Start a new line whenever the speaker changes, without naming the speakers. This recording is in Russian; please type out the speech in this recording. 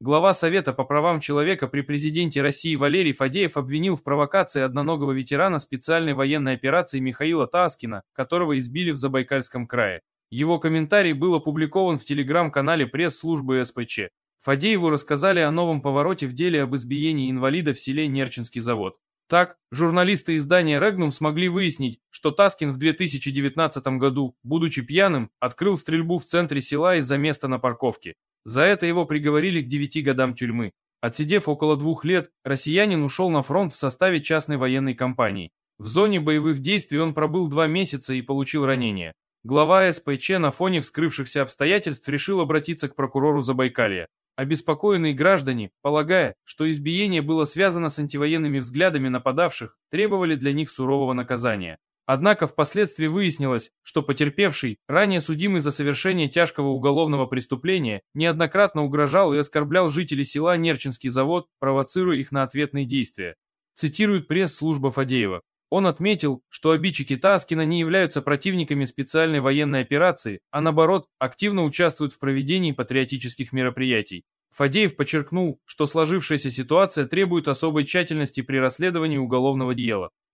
Глава Совета по правам человека при президенте России Валерий Фадеев обвинил в провокации одноногого ветерана специальной военной операции Михаила Таскина, которого избили в Забайкальском крае. Его комментарий был опубликован в телеграм-канале пресс-службы СПЧ. Фадееву рассказали о новом повороте в деле об избиении инвалида в селе Нерчинский завод. Так, журналисты издания Регнум смогли выяснить, что Таскин в 2019 году, будучи пьяным, открыл стрельбу в центре села из-за места на парковке. За это его приговорили к 9 годам тюрьмы. Отсидев около 2 лет, россиянин ушел на фронт в составе частной военной компании. В зоне боевых действий он пробыл 2 месяца и получил ранение. Глава СПЧ на фоне вскрывшихся обстоятельств решил обратиться к прокурору Забайкалья. Обеспокоенные граждане, полагая, что избиение было связано с антивоенными взглядами нападавших, требовали для них сурового наказания. Однако впоследствии выяснилось, что потерпевший, ранее судимый за совершение тяжкого уголовного преступления, неоднократно угрожал и оскорблял жителей села Нерчинский завод, провоцируя их на ответные действия. Цитирует пресс-служба Фадеева. Он отметил, что обидчики Таскина не являются противниками специальной военной операции, а наоборот, активно участвуют в проведении патриотических мероприятий. Фадеев подчеркнул, что сложившаяся ситуация требует особой тщательности при расследовании уголовного дела.